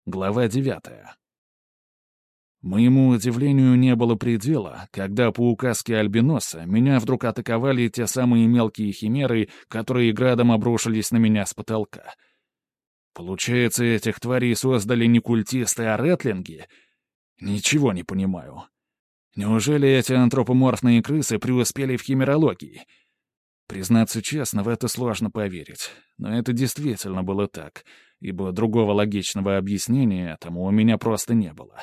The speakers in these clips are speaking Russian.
Глава 9. Моему удивлению не было предела, когда по указке Альбиноса меня вдруг атаковали те самые мелкие химеры, которые градом обрушились на меня с потолка. Получается, этих тварей создали не культисты, а ретлинги? Ничего не понимаю. Неужели эти антропоморфные крысы преуспели в химерологии? Признаться честно, в это сложно поверить. Но это действительно было так, ибо другого логичного объяснения этому у меня просто не было.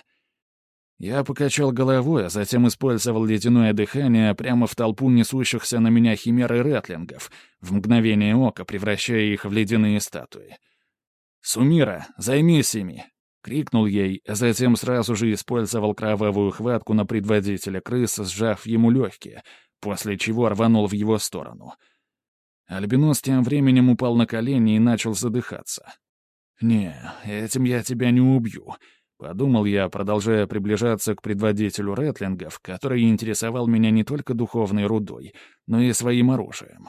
Я покачал головой, а затем использовал ледяное дыхание прямо в толпу несущихся на меня химер и ретлингов, в мгновение ока превращая их в ледяные статуи. «Сумира, займись ими!» — крикнул ей, а затем сразу же использовал кровавую хватку на предводителя крыс, сжав ему легкие, после чего рванул в его сторону. Альбинос тем временем упал на колени и начал задыхаться. «Не, этим я тебя не убью», — подумал я, продолжая приближаться к предводителю ретлингов, который интересовал меня не только духовной рудой, но и своим оружием.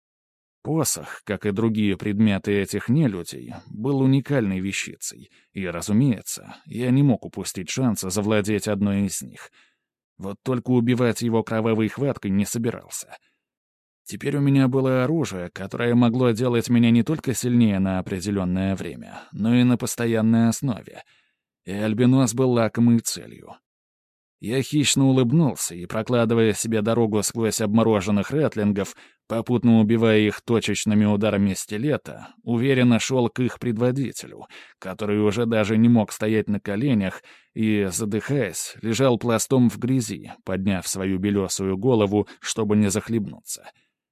Посох, как и другие предметы этих нелюдей, был уникальной вещицей, и, разумеется, я не мог упустить шанса завладеть одной из них. Вот только убивать его кровавой хваткой не собирался. Теперь у меня было оружие, которое могло делать меня не только сильнее на определенное время, но и на постоянной основе. И Альбинос был лакомой целью. Я хищно улыбнулся и, прокладывая себе дорогу сквозь обмороженных ретлингов, попутно убивая их точечными ударами стилета, уверенно шел к их предводителю, который уже даже не мог стоять на коленях и, задыхаясь, лежал пластом в грязи, подняв свою белесую голову, чтобы не захлебнуться.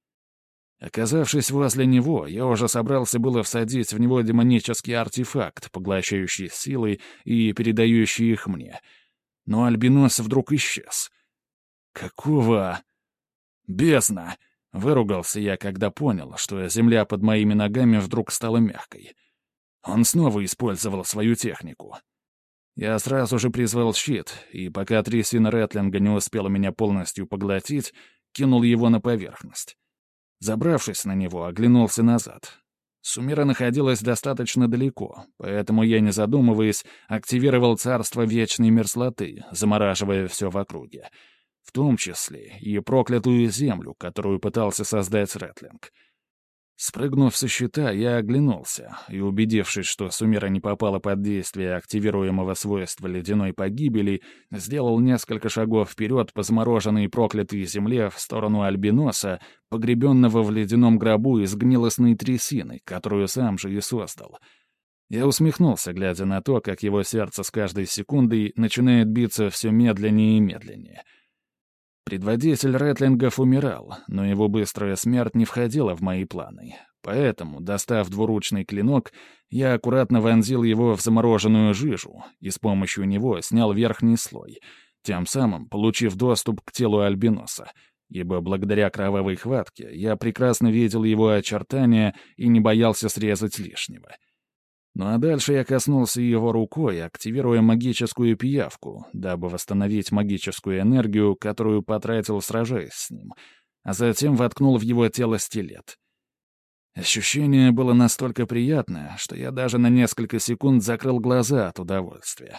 Оказавшись возле него, я уже собрался было всадить в него демонический артефакт, поглощающий силы и передающий их мне. Но Альбинос вдруг исчез. «Какого...» «Бездна!» — выругался я, когда понял, что земля под моими ногами вдруг стала мягкой. Он снова использовал свою технику. Я сразу же призвал щит, и пока трясина ретлинга не успела меня полностью поглотить, кинул его на поверхность. Забравшись на него, оглянулся назад. Сумира находилась достаточно далеко, поэтому я, не задумываясь, активировал царство вечной мерзлоты, замораживая все в округе. В том числе и проклятую землю, которую пытался создать Ретлинг. Спрыгнув со щита, я оглянулся, и, убедившись, что Сумира не попала под действие активируемого свойства ледяной погибели, сделал несколько шагов вперед по замороженной проклятой земле в сторону Альбиноса, погребенного в ледяном гробу из гнилостной трясины, которую сам же и создал. Я усмехнулся, глядя на то, как его сердце с каждой секундой начинает биться все медленнее и медленнее. Предводитель ретлингов умирал, но его быстрая смерть не входила в мои планы. Поэтому, достав двуручный клинок, я аккуратно вонзил его в замороженную жижу и с помощью него снял верхний слой, тем самым получив доступ к телу Альбиноса, ибо благодаря кровавой хватке я прекрасно видел его очертания и не боялся срезать лишнего. Ну а дальше я коснулся его рукой, активируя магическую пиявку, дабы восстановить магическую энергию, которую потратил, сражаясь с ним, а затем воткнул в его тело стилет. Ощущение было настолько приятное, что я даже на несколько секунд закрыл глаза от удовольствия.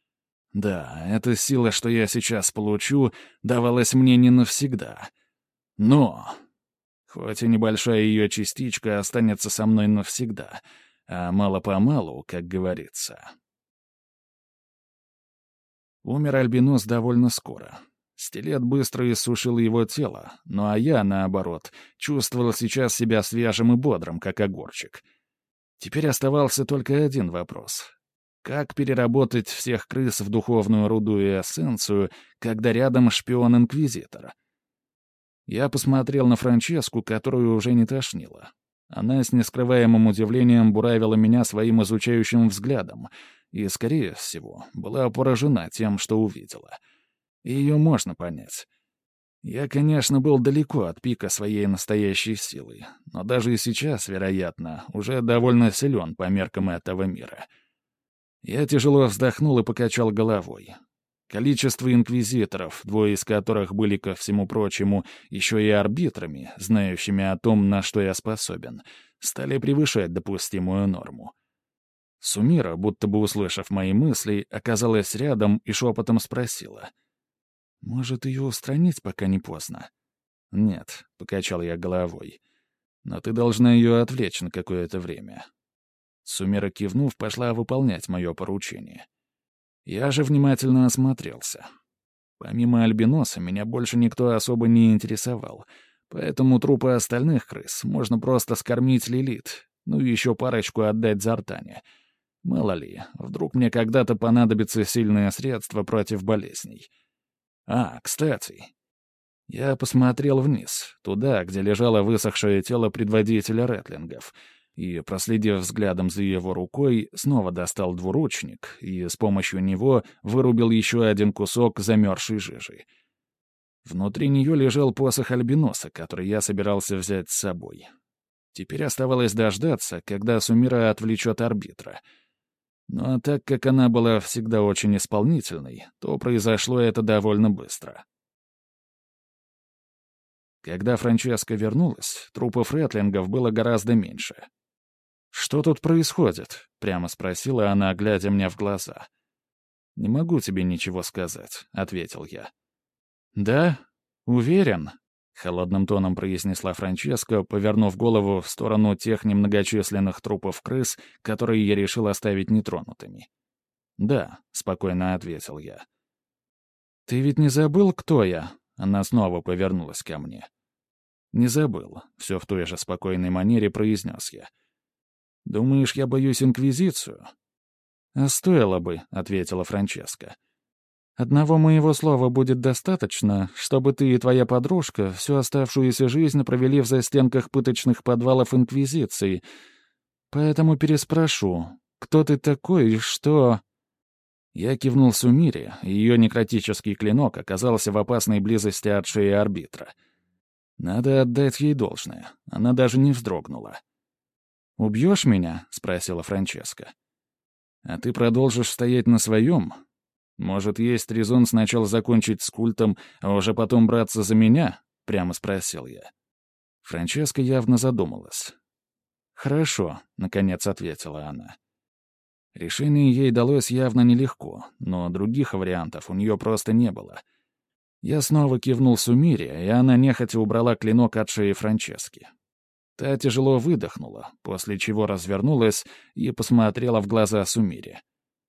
Да, эта сила, что я сейчас получу, давалась мне не навсегда. Но, хоть и небольшая ее частичка останется со мной навсегда, а мало-помалу, как говорится. Умер Альбинос довольно скоро. Стилет быстро иссушил его тело, ну а я, наоборот, чувствовал сейчас себя свежим и бодрым, как огурчик. Теперь оставался только один вопрос. Как переработать всех крыс в духовную руду и эссенцию, когда рядом шпион-инквизитор? Я посмотрел на Франческу, которую уже не тошнило. Она с нескрываемым удивлением буравила меня своим изучающим взглядом и, скорее всего, была поражена тем, что увидела. И ее можно понять. Я, конечно, был далеко от пика своей настоящей силы, но даже и сейчас, вероятно, уже довольно силен по меркам этого мира. Я тяжело вздохнул и покачал головой. Количество инквизиторов, двое из которых были, ко всему прочему, еще и арбитрами, знающими о том, на что я способен, стали превышать допустимую норму. Сумира, будто бы услышав мои мысли, оказалась рядом и шепотом спросила. «Может, ее устранить, пока не поздно?» «Нет», — покачал я головой. «Но ты должна ее отвлечь на какое-то время». Сумира, кивнув, пошла выполнять мое поручение. Я же внимательно осмотрелся. Помимо альбиноса, меня больше никто особо не интересовал, поэтому трупы остальных крыс можно просто скормить Лилит, ну и еще парочку отдать Зартане. Мало ли, вдруг мне когда-то понадобится сильное средство против болезней. Кстати, я посмотрел вниз, туда, где лежало высохшее тело предводителя ретлингов, и, проследив взглядом за его рукой, снова достал двуручник и с помощью него вырубил еще один кусок замерзшей жижи. Внутри нее лежал посох альбиноса, который я собирался взять с собой. Теперь оставалось дождаться, когда Сумира отвлечет арбитра. Но так как она была всегда очень исполнительной, то произошло это довольно быстро. Когда Франческа вернулась, трупов ретлингов было гораздо меньше. «Что тут происходит?» — прямо спросила она, глядя мне в глаза. «Не могу тебе ничего сказать», — ответил я. «Да? Уверен?» — холодным тоном произнесла Франческа, повернув голову в сторону тех немногочисленных трупов крыс, которые я решил оставить нетронутыми. «Да», — спокойно ответил я. «Ты ведь не забыл, кто я?» — она снова повернулась ко мне. «Не забыл», — все в той же спокойной манере произнес я. «Думаешь, я боюсь Инквизицию?» «А стоило бы», — ответила Франческа. «Одного моего слова будет достаточно, чтобы ты и твоя подружка всю оставшуюся жизнь провели в застенках пыточных подвалов Инквизиции. Поэтому переспрошу, кто ты такой и что...» Я кивнул Сумире, и ее некротический клинок оказался в опасной близости от шеи арбитра. Надо отдать ей должное, она даже не вздрогнула. «Убьешь меня?» — спросила Франческа. «А ты продолжишь стоять на своем? Может, есть резон сначала закончить с культом, а уже потом браться за меня?» — прямо спросил я. Франческа явно задумалась. «Хорошо», — наконец ответила она. Решение ей далось явно нелегко, но других вариантов у нее просто не было. Я снова кивнул Сумире, и она нехотя убрала клинок от шеи Франчески. Та тяжело выдохнула, после чего развернулась и посмотрела в глаза Сумире.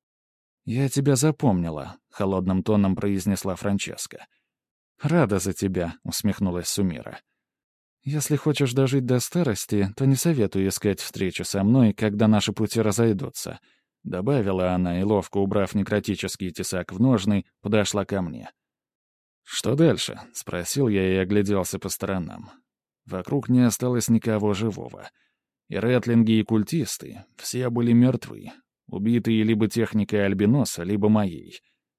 «Я тебя запомнила», — холодным тоном произнесла Франческа. «Рада за тебя», — усмехнулась Сумира. «Если хочешь дожить до старости, то не советую искать встречи со мной, когда наши пути разойдутся», — добавила она и, ловко убрав некротический тесак в ножны, подошла ко мне. «Что дальше?» — спросил я и огляделся по сторонам. Вокруг не осталось никого живого. И ретлинги, и культисты — все были мертвы, убитые либо техникой Альбиноса, либо моей.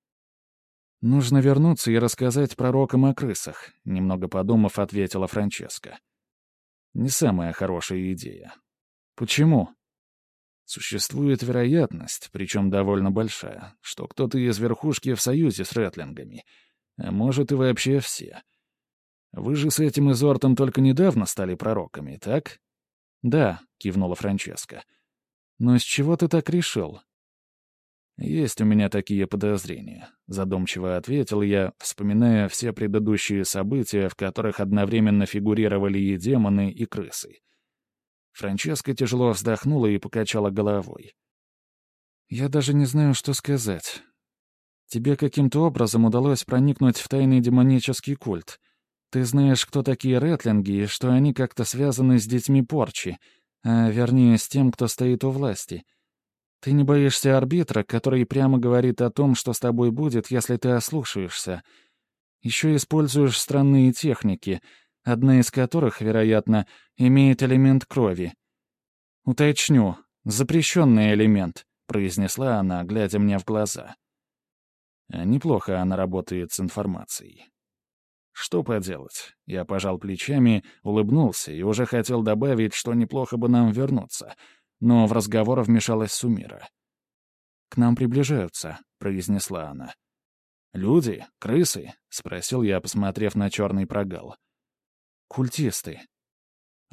«Нужно вернуться и рассказать пророкам о крысах», — немного подумав, ответила Франческа. «Не самая хорошая идея». «Почему?» «Существует вероятность, причем довольно большая, что кто-то из верхушки в союзе с ретлингами, а может и вообще все. Вы же с этим изортом только недавно стали пророками, так?» «Да», — кивнула Франческа. «Но с чего ты так решил?» «Есть у меня такие подозрения», — задумчиво ответил я, вспоминая все предыдущие события, в которых одновременно фигурировали и демоны, и крысы. Франческа тяжело вздохнула и покачала головой. «Я даже не знаю, что сказать. Тебе каким-то образом удалось проникнуть в тайный демонический культ. Ты знаешь, кто такие ретлинги, и что они как-то связаны с детьми порчи, а вернее, с тем, кто стоит у власти. Ты не боишься арбитра, который прямо говорит о том, что с тобой будет, если ты ослушаешься. Еще используешь странные техники, одна из которых, вероятно, имеет элемент крови. «Уточню, запрещенный элемент», — произнесла она, глядя мне в глаза. Неплохо она работает с информацией. Что поделать? Я пожал плечами, улыбнулся и уже хотел добавить, что неплохо бы нам вернуться, но в разговор вмешалась Сумира. «К нам приближаются», — произнесла она. «Люди? Крысы?» — спросил я, посмотрев на черный прогал. «Культисты».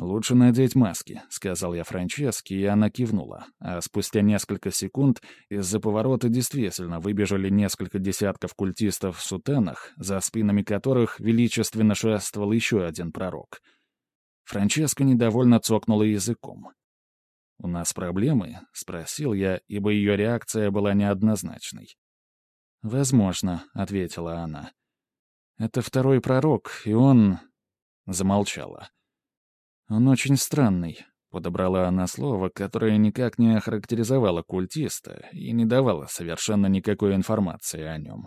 «Лучше надеть маски», — сказал я Франческе, и она кивнула. А спустя несколько секунд из-за поворота действительно выбежали несколько десятков культистов в сутанах, за спинами которых величественно шествовал еще один пророк. Франческа недовольно цокнула языком. «У нас проблемы?» — спросил я, ибо ее реакция была неоднозначной. «Возможно», — ответила она. «Это второй пророк, и он...» Замолчала. «Он очень странный», — подобрала она слово, которое никак не охарактеризовало культиста и не давало совершенно никакой информации о нем.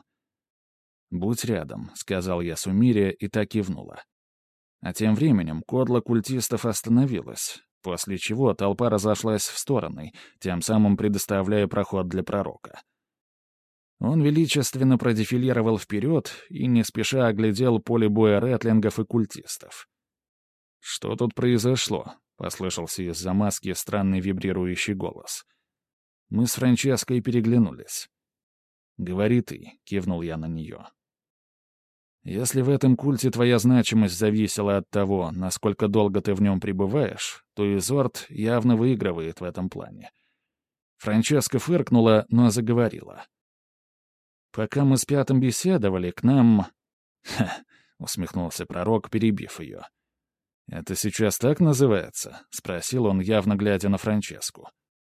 «Будь рядом», — сказал я Сумире, и так кивнула. А тем временем кодло культистов остановилась, после чего толпа разошлась в стороны, тем самым предоставляя проход для пророка. Он величественно продефилировал вперед и не спеша оглядел поле боя ретлингов и культистов. «Что тут произошло?» — послышался из-за маски странный вибрирующий голос. Мы с Франческой переглянулись. «Говори ты», — кивнул я на нее. «Если в этом культе твоя значимость зависела от того, насколько долго ты в нем пребываешь, то Изорд явно выигрывает в этом плане». Франческа фыркнула, но заговорила. «Пока мы с Пятым беседовали, к нам...» «Ха!» — усмехнулся пророк, перебив ее. «Это сейчас так называется?» — спросил он, явно глядя на Франческу.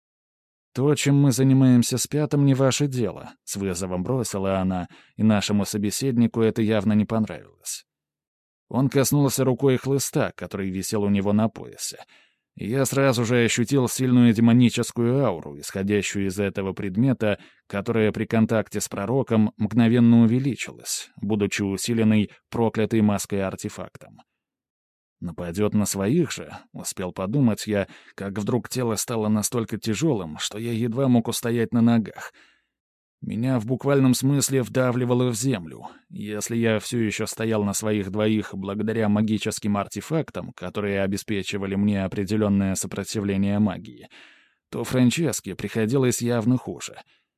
«То, чем мы занимаемся с Пятым, не ваше дело», — с вызовом бросила она, и нашему собеседнику это явно не понравилось. Он коснулся рукой хлыста, который висел у него на поясе, и я сразу же ощутил сильную демоническую ауру, исходящую из этого предмета, которая при контакте с пророком мгновенно увеличилась, будучи усиленной проклятой маской-артефактом. «Нападет на своих же», — успел подумать я, как вдруг тело стало настолько тяжелым, что я едва мог устоять на ногах. Меня в буквальном смысле вдавливало в землю. Если я все еще стоял на своих двоих благодаря магическим артефактам, которые обеспечивали мне определенное сопротивление магии, то Франческе приходилось явно хуже.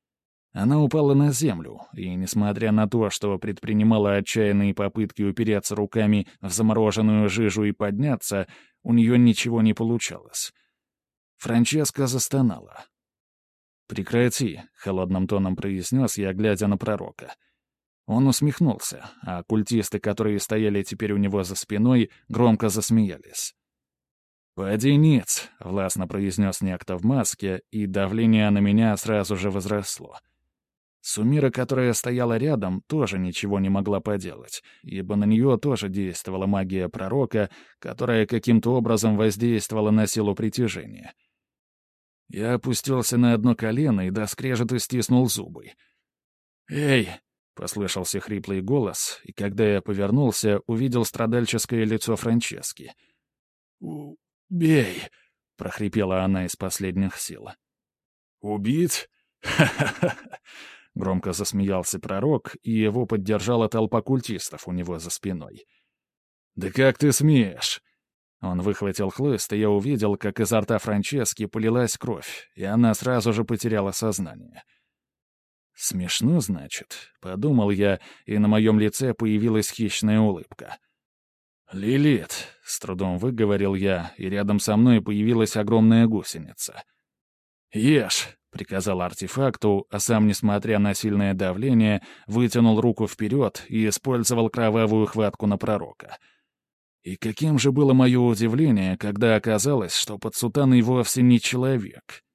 Она упала на землю, и, несмотря на то, что предпринимала отчаянные попытки упереться руками в замороженную жижу и подняться, у нее ничего не получалось. Франческа застонала. «Прекрати», — холодным тоном произнес я, глядя на пророка. Он усмехнулся, а культисты, которые стояли теперь у него за спиной, громко засмеялись. «Поди ниц», — властно произнес некто в маске, и давление на меня сразу же возросло. Сумира, которая стояла рядом, тоже ничего не могла поделать, ибо на нее тоже действовала магия пророка, которая каким-то образом воздействовала на силу притяжения. Я опустился на одно колено и до скрежета стиснул зубы. «Эй!» — послышался хриплый голос, и когда я повернулся, увидел страдальческое лицо Франчески. «Убей!» — прохрипела она из последних сил. «Убить? Ха-ха-ха!» — громко засмеялся пророк, и его поддержала толпа культистов у него за спиной. «Да как ты смеешь?» Он выхватил хлыст, и я увидел, как изо рта Франчески полилась кровь, и она сразу же потеряла сознание. «Смешно, значит?» — подумал я, и на моем лице появилась хищная улыбка. «Лилит!» — с трудом выговорил я, и рядом со мной появилась огромная гусеница. «Ешь!» — приказал артефакту, а сам, несмотря на сильное давление, вытянул руку вперед и использовал кровавую хватку на пророка. И каким же было мое удивление, когда оказалось, что под сутаной вовсе не человек.